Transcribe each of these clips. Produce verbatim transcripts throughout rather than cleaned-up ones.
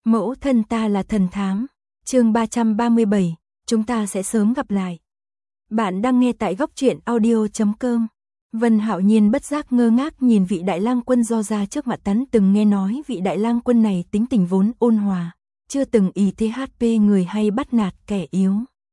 Mẫu thân ta là thần thám. Chương ba trăm ba mươi bảy, chúng ta sẽ sớm gặp lại. Bạn đang nghe tại góc truyện audio chấm com. Vân Hạo Nhiên bất giác ngơ ngác nhìn vị đại lang quân do ra trước mặt. Hắn từng nghe nói vị đại lang quân này tính tình vốn ôn hòa, chưa từng ý thế hát pê người hay bắt nạt kẻ yếu.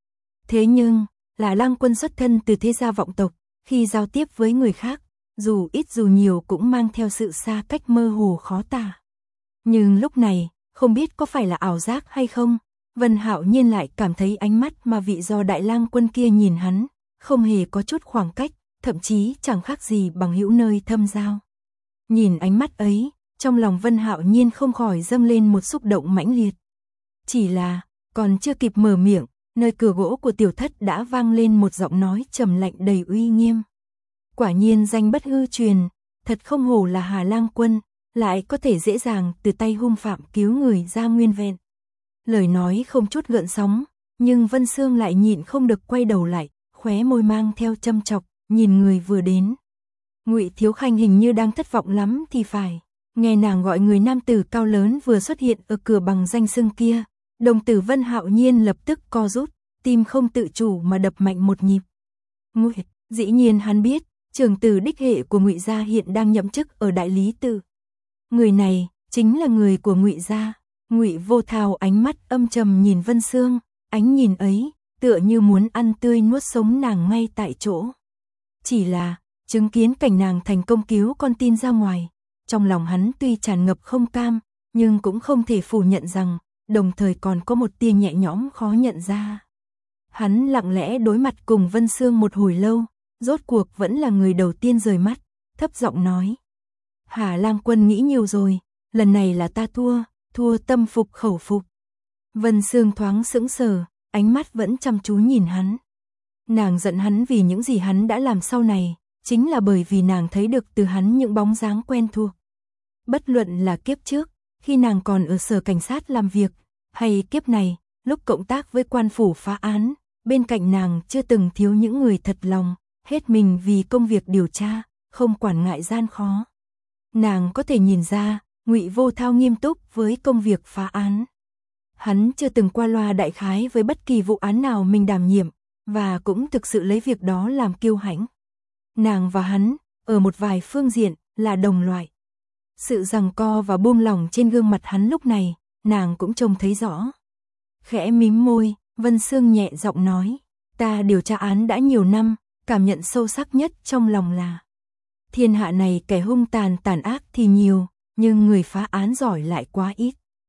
Thế nhưng, là lang quân xuất thân từ thế gia vọng tộc, khi giao tiếp với người khác, dù ít dù nhiều cũng mang theo sự xa cách mơ hồ khó tả. Nhưng lúc này, không biết có phải là ảo giác hay không, Vân Hạo Nhiên lại cảm thấy ánh mắt mà vị do đại lang quân kia nhìn hắn, không hề có chút khoảng cách, thậm chí chẳng khác gì bằng hữu nơi thâm giao. Nhìn ánh mắt ấy, trong lòng Vân Hạo Nhiên không khỏi dâng lên một xúc động mãnh liệt. Chỉ là, còn chưa kịp mở miệng, nơi cửa gỗ của tiểu thất đã vang lên một giọng nói trầm lạnh đầy uy nghiêm. Quả nhiên danh bất hư truyền, thật không hổ là Hà Lang quân, lại có thể dễ dàng từ tay hung phạm cứu người ra nguyên vẹn. Lời nói không chút gợn sóng, nhưng Vân Sương lại nhịn không được quay đầu lại, khóe môi mang theo châm chọc, nhìn người vừa đến. Ngụy Thiếu Khanh hình như đang thất vọng lắm thì phải, nghe nàng gọi người nam tử cao lớn vừa xuất hiện ở cửa bằng danh xưng kia, đồng tử Vân Hạo Nhiên lập tức co rút, tim không tự chủ mà đập mạnh một nhịp. Ngụy, dĩ nhiên hắn biết, trưởng tử đích hệ của Ngụy gia hiện đang nhậm chức ở Đại Lý Tự. Người này chính là người của Ngụy gia. Ngụy Vô Thao ánh mắt âm trầm nhìn Vân Sương, ánh nhìn ấy tựa như muốn ăn tươi nuốt sống nàng ngay tại chỗ. Chỉ là, chứng kiến cảnh nàng thành công cứu con tin ra ngoài, trong lòng hắn tuy tràn ngập không cam, nhưng cũng không thể phủ nhận rằng, đồng thời còn có một tia nhẹ nhõm khó nhận ra. Hắn lặng lẽ đối mặt cùng Vân Sương một hồi lâu, rốt cuộc vẫn là người đầu tiên rời mắt, thấp giọng nói. Hà Lang quân nghĩ nhiều rồi, lần này là ta thua, thua tâm phục khẩu phục. Vân Sương thoáng sững sờ, ánh mắt vẫn chăm chú nhìn hắn. Nàng giận hắn vì những gì hắn đã làm sau này, chính là bởi vì nàng thấy được từ hắn những bóng dáng quen thuộc. Bất luận là kiếp trước, khi nàng còn ở sở cảnh sát làm việc, hay kiếp này, lúc cộng tác với quan phủ phá án, bên cạnh nàng chưa từng thiếu những người thật lòng, hết mình vì công việc điều tra, không quản ngại gian khó. Nàng có thể nhìn ra, Ngụy Vô Thao nghiêm túc với công việc phá án. Hắn chưa từng qua loa đại khái với bất kỳ vụ án nào mình đảm nhiệm, và cũng thực sự lấy việc đó làm kiêu hãnh. Nàng và hắn, ở một vài phương diện, là đồng loại. Sự giằng co và buông lỏng trên gương mặt hắn lúc này, nàng cũng trông thấy rõ. Khẽ mím môi, Vân Sương nhẹ giọng nói, ta điều tra án đã nhiều năm, cảm nhận sâu sắc nhất trong lòng là thiên hạ này kẻ hung tàn tàn ác thì nhiều, nhưng người phá án giỏi lại quá ít.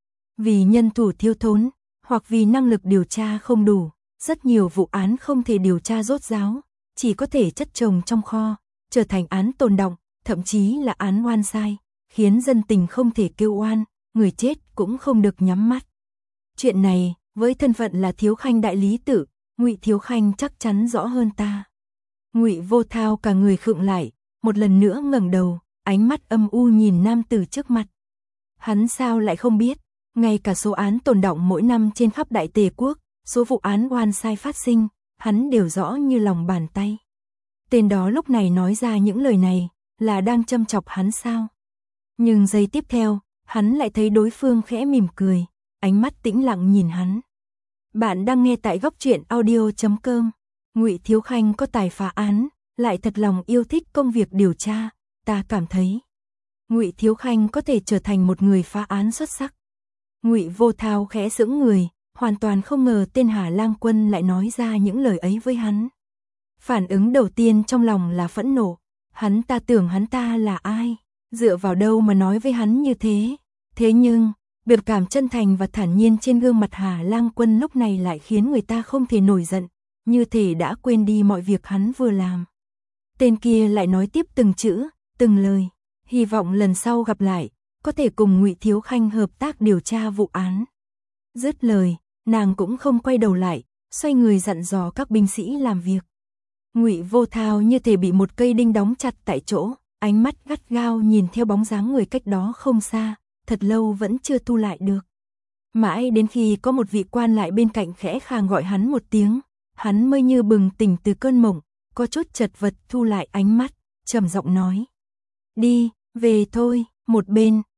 Vì nhân thủ thiếu thốn, hoặc vì năng lực điều tra không đủ, rất nhiều vụ án không thể điều tra rốt ráo, chỉ có thể chất chồng trong kho, trở thành án tồn đọng, thậm chí là án oan sai, khiến dân tình không thể kêu oan, người chết cũng không được nhắm mắt. Chuyện này, với thân phận là Thiếu Khanh Đại Lý Tự, Ngụy Thiếu Khanh chắc chắn rõ hơn ta. Ngụy Vô Thao cả người khựng lại, một lần nữa ngẩng đầu, ánh mắt âm u nhìn nam tử trước mặt. Hắn sao lại không biết, ngay cả số án tồn đọng mỗi năm trên khắp Đại Tề quốc, số vụ án oan sai phát sinh, hắn đều rõ như lòng bàn tay. Tên đó lúc này nói ra những lời này, là đang châm chọc hắn sao? Nhưng giây tiếp theo, hắn lại thấy đối phương khẽ mỉm cười, ánh mắt tĩnh lặng nhìn hắn. Bạn đang nghe tại góc truyện audio chấm com. Ngụy Thiếu Khanh có tài phá án, lại thật lòng yêu thích công việc điều tra, ta cảm thấy Ngụy Thiếu Khanh có thể trở thành một người phá án xuất sắc. Ngụy Vô Thao khẽ sững người, hoàn toàn không ngờ tên Hà Lang quân lại nói ra những lời ấy với hắn. Phản ứng đầu tiên trong lòng là phẫn nộ, hắn ta tưởng hắn ta là ai, dựa vào đâu mà nói với hắn như thế. Thế nhưng, biểu cảm chân thành và thản nhiên trên gương mặt Hà Lang quân lúc này lại khiến người ta không thể nổi giận, như thể đã quên đi mọi việc hắn vừa làm. Tên kia lại nói tiếp từng chữ, từng lời, hy vọng lần sau gặp lại, có thể cùng Ngụy Thiếu Khanh hợp tác điều tra vụ án. Dứt lời, nàng cũng không quay đầu lại, xoay người dặn dò các binh sĩ làm việc. Ngụy Vô Thao như thể bị một cây đinh đóng chặt tại chỗ, ánh mắt gắt gao nhìn theo bóng dáng người cách đó không xa, thật lâu vẫn chưa thu lại được. Mãi đến khi có một vị quan lại bên cạnh khẽ khàng gọi hắn một tiếng, hắn mới như bừng tỉnh từ cơn mộng, có chút chật vật thu lại ánh mắt, trầm giọng nói. Đi, về thôi. Một bên,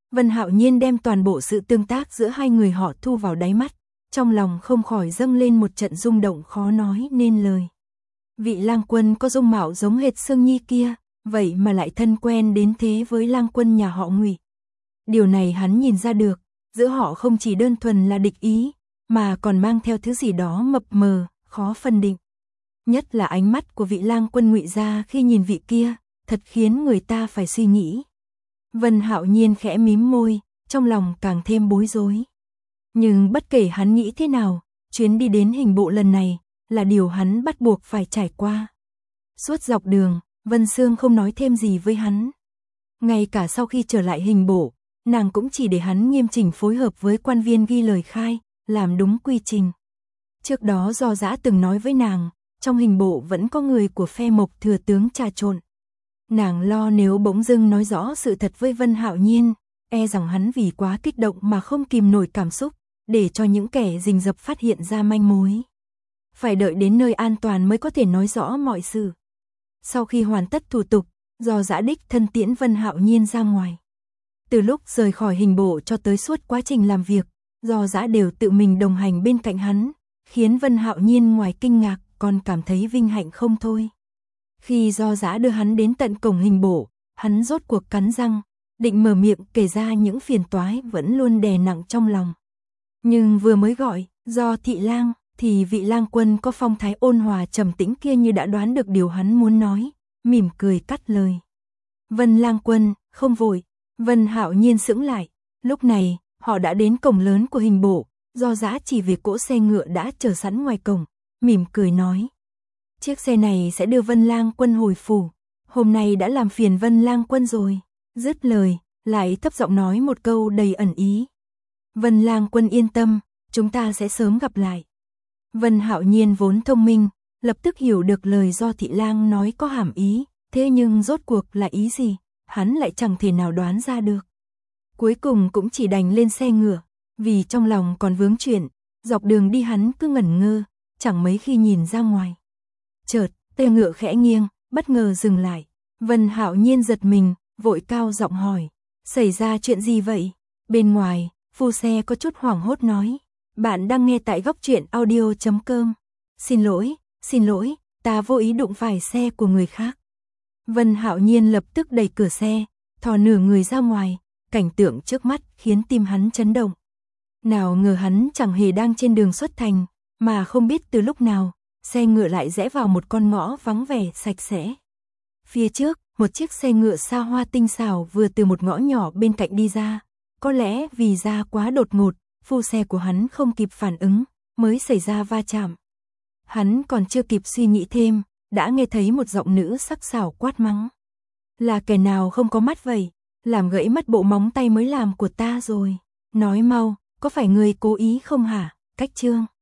Vân Hạo Nhiên đem toàn bộ sự tương tác giữa hai người họ thu vào đáy mắt, trong lòng không khỏi dâng lên một trận rung động khó nói nên lời. Vị lang quân có dung mạo giống hệt Sương Nhi kia, vậy mà lại thân quen đến thế với lang quân nhà họ Ngụy. Điều này hắn nhìn ra được, giữa họ không chỉ đơn thuần là địch ý, mà còn mang theo thứ gì đó mập mờ, khó phân định. Nhất là ánh mắt của vị lang quân Ngụy gia khi nhìn vị kia, thật khiến người ta phải suy nghĩ. Vân Hạo Nhiên khẽ mím môi, trong lòng càng thêm bối rối. Nhưng bất kể hắn nghĩ thế nào, chuyến đi đến hình bộ lần này là điều hắn bắt buộc phải trải qua. Suốt dọc đường, Vân Sương không nói thêm gì với hắn. Ngay cả sau khi trở lại hình bộ, nàng cũng chỉ để hắn nghiêm chỉnh phối hợp với quan viên ghi lời khai, làm đúng quy trình. Trước đó Do Dã từng nói với nàng, trong hình bộ vẫn có người của phe Mộc thừa tướng trà trộn. Nàng lo nếu bỗng dưng nói rõ sự thật với Vân Hạo Nhiên, e rằng hắn vì quá kích động mà không kìm nổi cảm xúc, để cho những kẻ rình rập phát hiện ra manh mối. Phải đợi đến nơi an toàn mới có thể nói rõ mọi sự. Sau khi hoàn tất thủ tục, Do Dã đích thân tiễn Vân Hạo Nhiên ra ngoài. Từ lúc rời khỏi hình bộ cho tới suốt quá trình làm việc, Do Dã đều tự mình đồng hành bên cạnh hắn, khiến Vân Hạo Nhiên ngoài kinh ngạc còn cảm thấy vinh hạnh không thôi. Khi Do Dã đưa hắn đến tận cổng hình bộ, hắn rốt cuộc cắn răng, định mở miệng kể ra những phiền toái vẫn luôn đè nặng trong lòng. Nhưng vừa mới gọi, Do thị lang, thì vị lang quân có phong thái ôn hòa trầm tĩnh kia như đã đoán được điều hắn muốn nói, mỉm cười cắt lời. Vân lang quân, không vội. Vân Hạo Nhiên sững lại, lúc này, họ đã đến cổng lớn của hình bộ, Do Dã chỉ về cỗ xe ngựa đã chờ sẵn ngoài cổng, mỉm cười nói. Chiếc xe này sẽ đưa Vân lang quân hồi phủ, hôm nay đã làm phiền Vân lang quân rồi. Dứt lời, lại thấp giọng nói một câu đầy ẩn ý. Vân lang quân yên tâm, chúng ta sẽ sớm gặp lại. Vân Hạo Nhiên vốn thông minh, lập tức hiểu được lời Do thị lang nói có hàm ý, thế nhưng rốt cuộc là ý gì, hắn lại chẳng thể nào đoán ra được. Cuối cùng cũng chỉ đành lên xe ngựa, vì trong lòng còn vướng chuyện, dọc đường đi hắn cứ ngẩn ngơ, chẳng mấy khi nhìn ra ngoài. Chợt, xe ngựa khẽ nghiêng, bất ngờ dừng lại. Vân Hạo Nhiên giật mình, vội cao giọng hỏi, xảy ra chuyện gì vậy? Bên ngoài, phu xe có chút hoảng hốt nói, bạn đang nghe tại góc truyện audio chấm com. Xin lỗi, xin lỗi, ta vô ý đụng phải xe của người khác. Vân Hạo Nhiên lập tức đẩy cửa xe, thò nửa người ra ngoài, cảnh tượng trước mắt khiến tim hắn chấn động. Nào ngờ hắn chẳng hề đang trên đường xuất thành, mà không biết từ lúc nào, xe ngựa lại rẽ vào một con ngõ vắng vẻ sạch sẽ. Phía trước, một chiếc xe ngựa xa hoa tinh xảo vừa từ một ngõ nhỏ bên cạnh đi ra, có lẽ vì ra quá đột ngột, phu xe của hắn không kịp phản ứng, mới xảy ra va chạm. Hắn còn chưa kịp suy nghĩ thêm, đã nghe thấy một giọng nữ sắc sảo quát mắng. Là kẻ nào không có mắt vậy, làm gãy mất bộ móng tay mới làm của ta rồi. Nói mau, có phải người cố ý không hả? Cách chương.